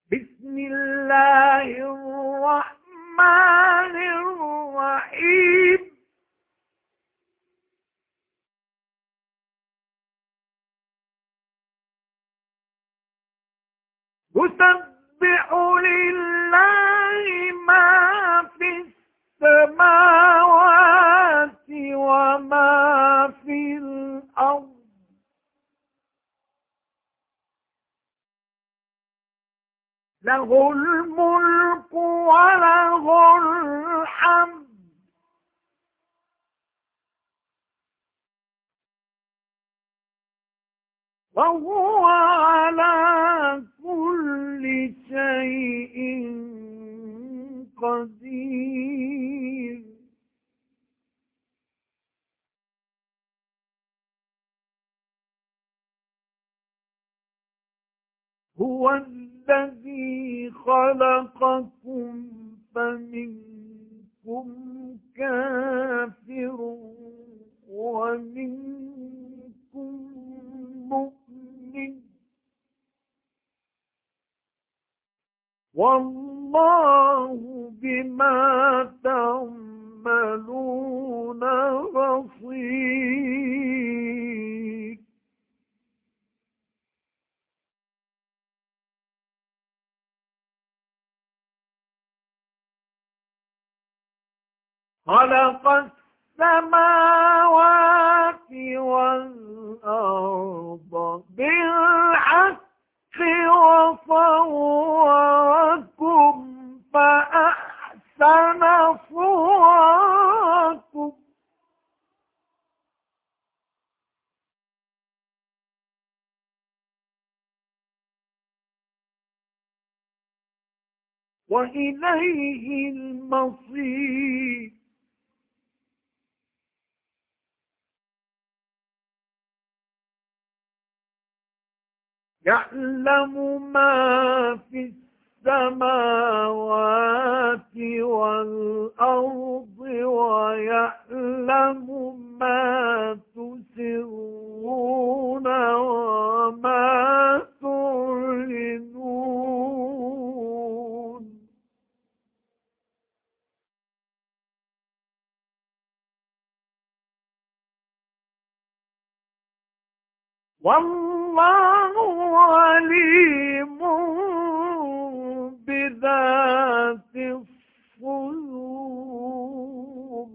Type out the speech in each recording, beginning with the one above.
بسم الله الرحمن الرحيم يسبح لله ما في السماوات وما في الأرض له الملك وله الحمد وهو على كل شيء قدير هو الذي خلقكم فمنكم كافر ومنكم مؤمن والله بما تعملون بصير خلق السماوات والأرض بالحق وصوركم فأحسن صوركم وإليه المصير يعلم ما في السماوات والأرض ويعلم ما تسرون وما تعلنون والله عليم بذات الصدور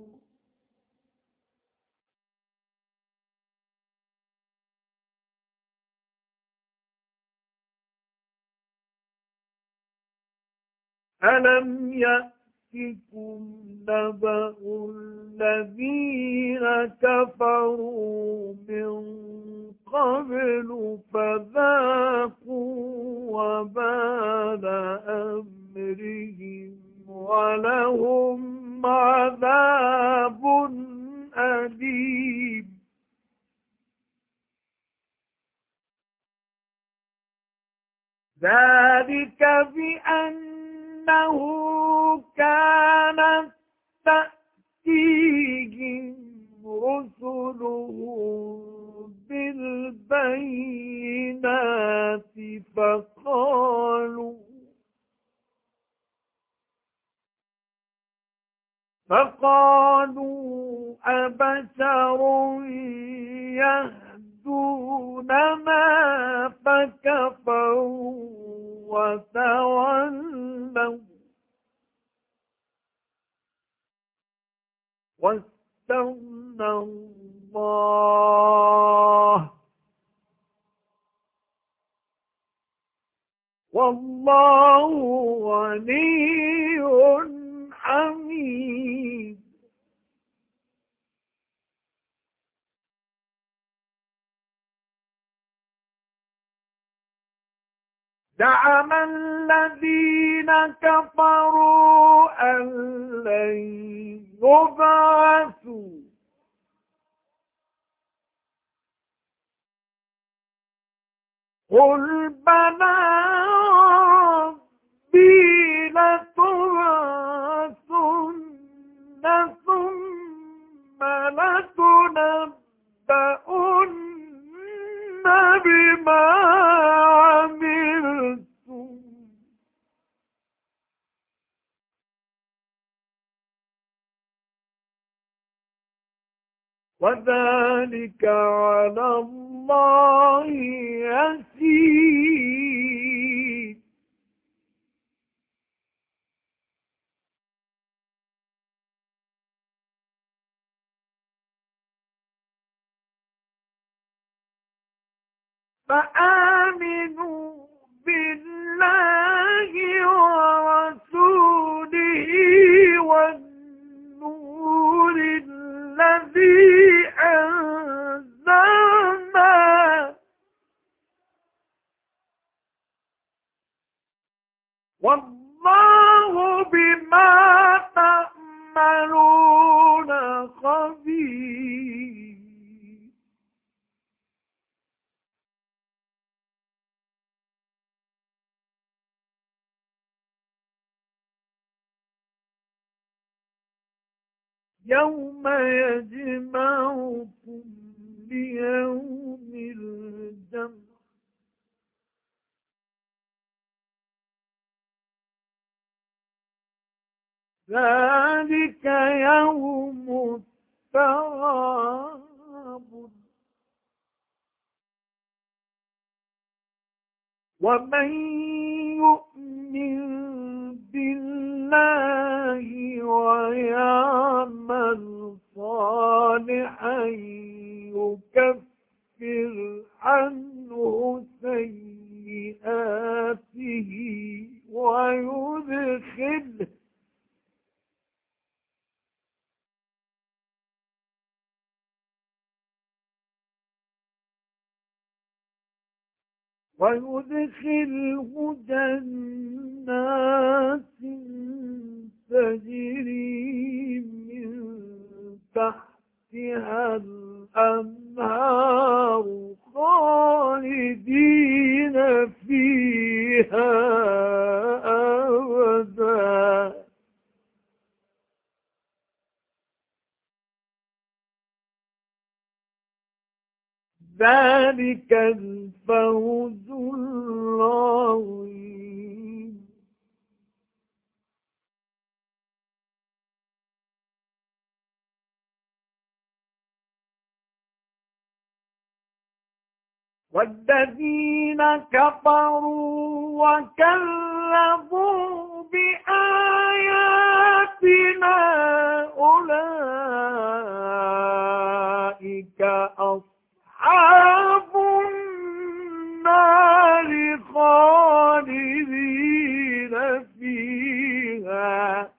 ألم يأتكم نبأ الذين كفروا من قبل فذاقوا وبال أمرهم ولهم عذاب أليم ذلك بأنه كانت تأتيهم رسلهم بالبينات فقالوا أبشر يهدوننا فكفروا وتولوا واستغنى الله والله غني حميد زعم الذين كفروا أن لن يبعثوا قل بلى ربي لتبعثن ثم لتنبؤن بما عملتم وذلك على الله يسير. فآمنوا بالله ورسوله والنور الذي أنزلنا، والله بما تعملون خبير. يوم يجمعكم ليوم الجمع، ذلك يوم التغابن. ومن يؤمن بالله ويعمل صالحا يكفر عنه سيئاته ويدخله جنات تجري من تحتها الأنهار خالدين فيها أبدا. ذلك الفوز العظيم. والذين كفروا وكذبوا بآياتنا أولئك أصحاب النار خالدين فيها.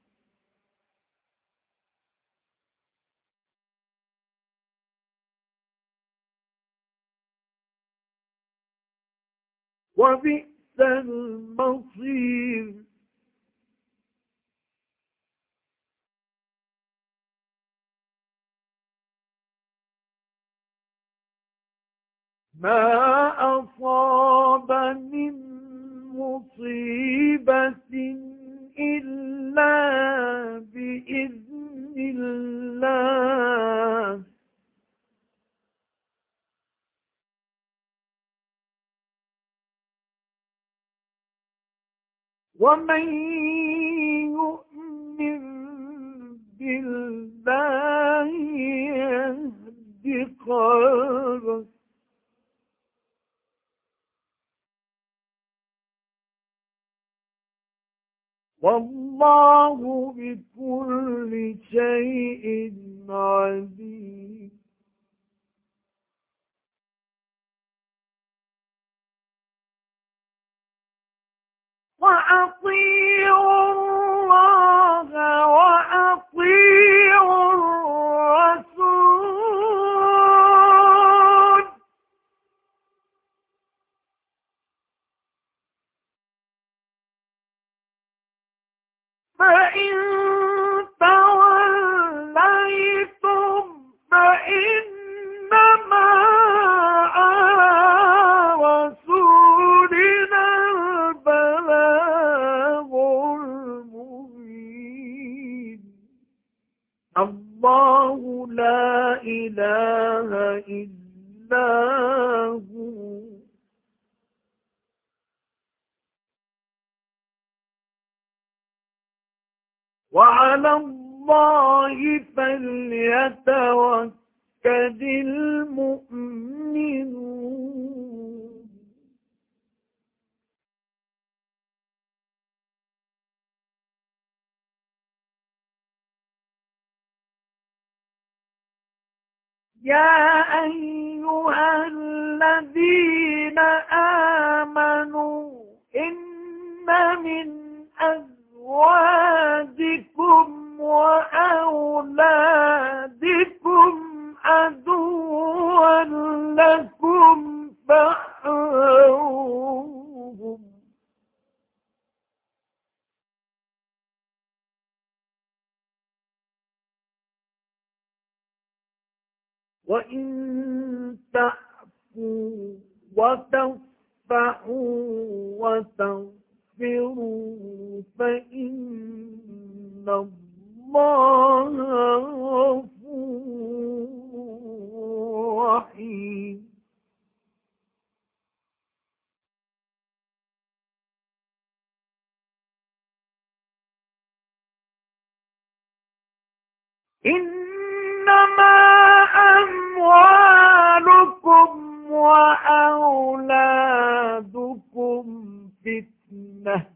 وبئس المصير. ما أصاب من مصيبة إلا بإذن الله. ومن يؤمن بالله يهد قلبه. والله بكل شيء عليم. وأطيعوا الله وأطيعوا الرسول. فإن توليتم فإنما على رسولنا البلاغ المبين. الله لا إله إلا هو. وعلى الله فليتوكل المؤمنون يا أيها الذين آمنوا إن من أزواجكم وأولادكم عدوا لكم فاحذروهم وإن تعفوا وتصفحوا وتغفروا فإن الله غفور رحيم إنما أموالكم وأولادكم فتنة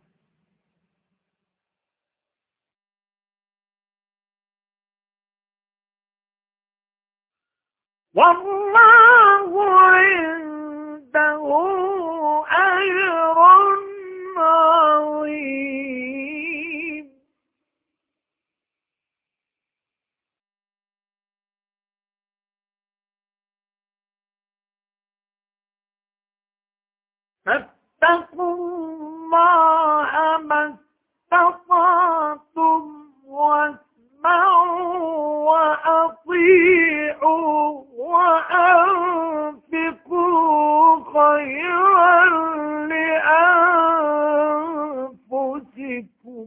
والله عنده أجر عظيم فاتقوا الله ما استطعتم واسمعوا وأطيعوا وأنفقوا خيرا لأنفسكم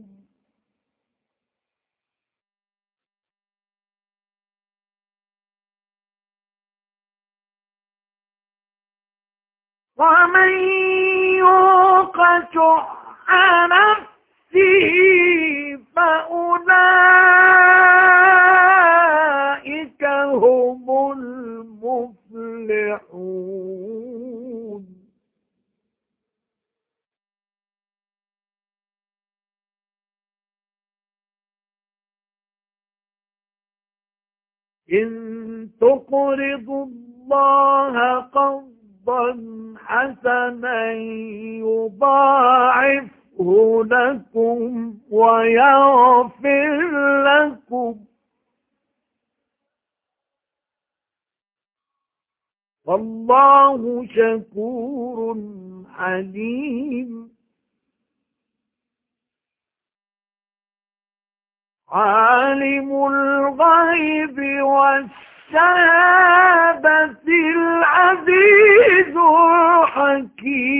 ومن يوق شح نفسه فأولئك هم المفلحون إن تقرضوا الله قرضا حسنا يضاعفه لكم ويغفر لكم والله شكور حليم عالم الغيب والشهادة العزيز الحكيم